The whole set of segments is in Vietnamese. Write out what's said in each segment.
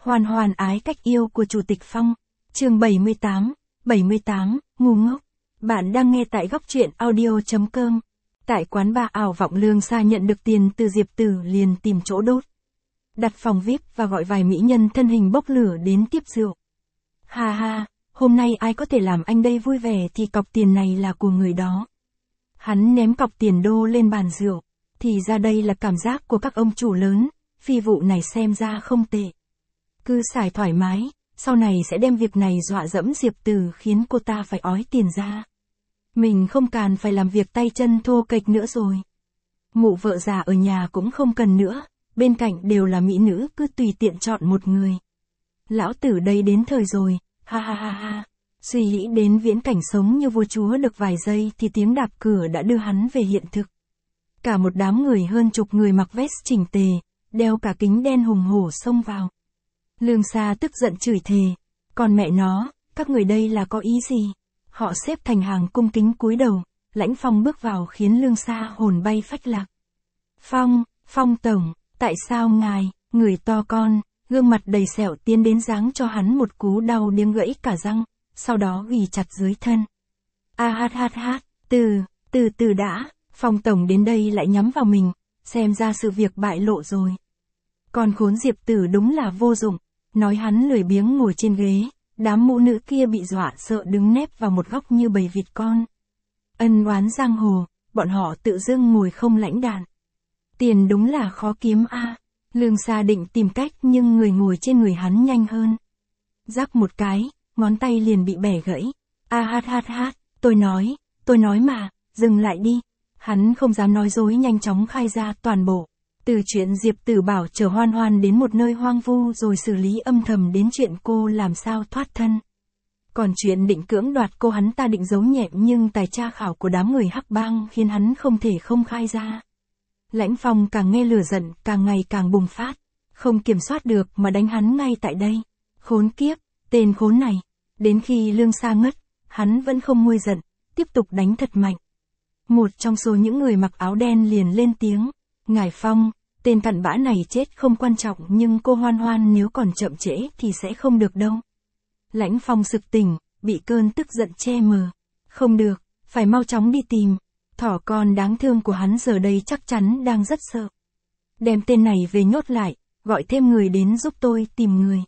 Hoan hoan ái cách yêu của Chủ tịch Phong. Chương 78, ngu ngốc. Bạn đang nghe tại góc truyện audio.com. Tại quán bar ảo vọng, Lương Sa nhận được tiền từ Diệp Tử liền tìm chỗ đốt. Đặt phòng VIP và gọi vài mỹ nhân thân hình bốc lửa đến tiếp rượu. Ha ha, hôm nay ai có thể làm anh đây vui vẻ thì cọc tiền này là của người đó. Hắn ném cọc tiền đô lên bàn rượu. Thì ra đây là cảm giác của các ông chủ lớn, phi vụ này xem ra không tệ. Cứ xài thoải mái, sau này sẽ đem việc này dọa dẫm Diệp Tử khiến cô ta phải ói tiền ra. Mình không cần phải làm việc tay chân thô kệch nữa rồi. Mụ vợ già ở nhà cũng không cần nữa, bên cạnh đều là mỹ nữ, cứ tùy tiện chọn một người. Lão Tử đây đến thời rồi, ha ha ha ha. Suy nghĩ đến viễn cảnh sống như vua chúa được vài giây thì tiếng đạp cửa đã đưa hắn về hiện thực. Cả một đám người hơn chục người mặc vest chỉnh tề, đeo cả kính đen hùng hổ xông vào. Lương Sa tức giận chửi thề, còn mẹ nó, các người đây là có ý gì? Họ xếp thành hàng cung kính cúi đầu, Lãnh Phong bước vào khiến Lương Sa hồn bay phách lạc. Phong tổng, tại sao ngài, người to con, gương mặt đầy sẹo tiến đến giáng cho hắn một cú đau điếng gãy cả răng, sau đó ghì chặt dưới thân. Từ đã, Phong tổng đến đây lại nhắm vào mình, xem ra sự việc bại lộ rồi. Còn khốn Diệp Tử đúng là vô dụng, nói hắn lười biếng ngồi trên ghế, đám mụ nữ kia bị dọa sợ đứng nép vào một góc như bầy vịt con. Ân oán giang hồ, bọn họ tự dưng ngồi không lãnh đạn. Tiền đúng là khó kiếm a. Lương Sa định tìm cách nhưng người ngồi trên người hắn nhanh hơn. Rắc một cái, ngón tay liền bị bẻ gãy. Tôi nói mà, dừng lại đi. Hắn không dám nói dối, nhanh chóng khai ra toàn bộ. Từ chuyện Diệp Tử bảo chở Hoan Hoan đến một nơi hoang vu rồi xử lý âm thầm đến chuyện cô làm sao thoát thân. Còn chuyện định cưỡng đoạt cô hắn ta định giấu nhẹm nhưng tài tra khảo của đám người Hắc Bang khiến hắn không thể không khai ra. Lãnh Phong càng nghe lửa giận càng ngày càng bùng phát, không kiểm soát được mà đánh hắn ngay tại đây. Khốn kiếp, tên khốn này. Đến khi Lương Sa ngất, hắn vẫn không nguôi giận, tiếp tục đánh thật mạnh. Một trong số những người mặc áo đen liền lên tiếng, Ngài Phong, tên cặn bã này chết không quan trọng nhưng cô Hoan Hoan nếu còn chậm trễ thì sẽ không được đâu. Lãnh Phong sực tỉnh, bị cơn tức giận che mờ. Không được, phải mau chóng đi tìm. Thỏ con đáng thương của hắn giờ đây chắc chắn đang rất sợ. Đem tên này về nhốt lại, gọi thêm người đến giúp tôi tìm người.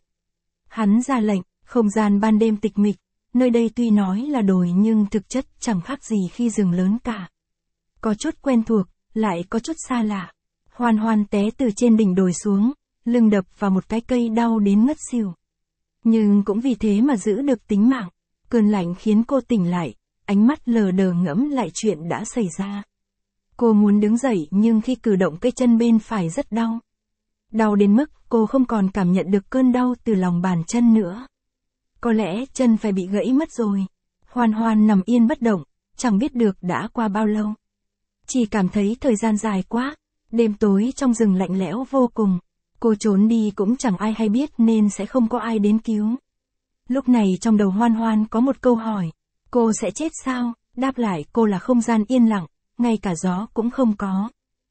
Hắn ra lệnh, không gian ban đêm tịch mịch, nơi đây tuy nói là đồi nhưng thực chất chẳng khác gì khi rừng lớn cả. Có chút quen thuộc, lại có chút xa lạ. Hoan Hoan té từ trên đỉnh đồi xuống, lưng đập vào một cái cây đau đến ngất xỉu. Nhưng cũng vì thế mà giữ được tính mạng. Cơn lạnh khiến cô tỉnh lại, ánh mắt lờ đờ ngẫm lại chuyện đã xảy ra. Cô muốn đứng dậy nhưng khi cử động cái chân bên phải rất đau. Đau đến mức cô không còn cảm nhận được cơn đau từ lòng bàn chân nữa. Có lẽ chân phải bị gãy mất rồi. Hoan Hoan nằm yên bất động, chẳng biết được đã qua bao lâu. Chỉ cảm thấy thời gian dài quá, đêm tối trong rừng lạnh lẽo vô cùng. Cô trốn đi cũng chẳng ai hay biết nên sẽ không có ai đến cứu. Lúc này trong đầu Hoan Hoan có một câu hỏi. Cô sẽ chết sao? Đáp lại cô là không gian yên lặng, ngay cả gió cũng không có.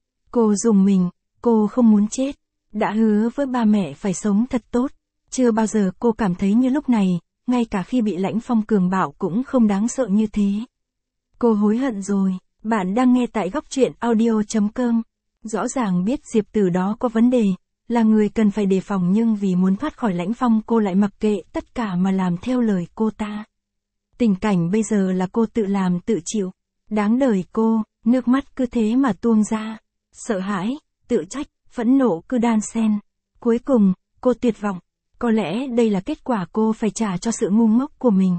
Cô rùng mình, cô không muốn chết. Đã hứa với ba mẹ phải sống thật tốt. Chưa bao giờ cô cảm thấy như lúc này, ngay cả khi bị Lãnh Phong cường bạo cũng không đáng sợ như thế. Cô hối hận rồi. Bạn đang nghe tại góc truyện audio.com. Rõ ràng biết Diệp Tử đó có vấn đề, là người cần phải đề phòng nhưng vì muốn thoát khỏi Lãnh Phong cô lại mặc kệ tất cả mà làm theo lời cô ta. Tình cảnh bây giờ là cô tự làm tự chịu. Đáng đời cô, nước mắt cứ thế mà tuôn ra. Sợ hãi, tự trách, phẫn nộ cứ đan xen. Cuối cùng, cô tuyệt vọng. Có lẽ đây là kết quả cô phải trả cho sự ngu ngốc của mình.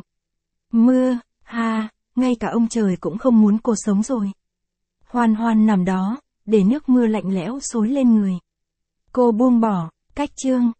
Mưa, ngay cả ông trời cũng không muốn cô sống rồi. Hoan Hoan nằm đó, để nước mưa lạnh lẽo xối lên người. Cô buông bỏ, cách chương.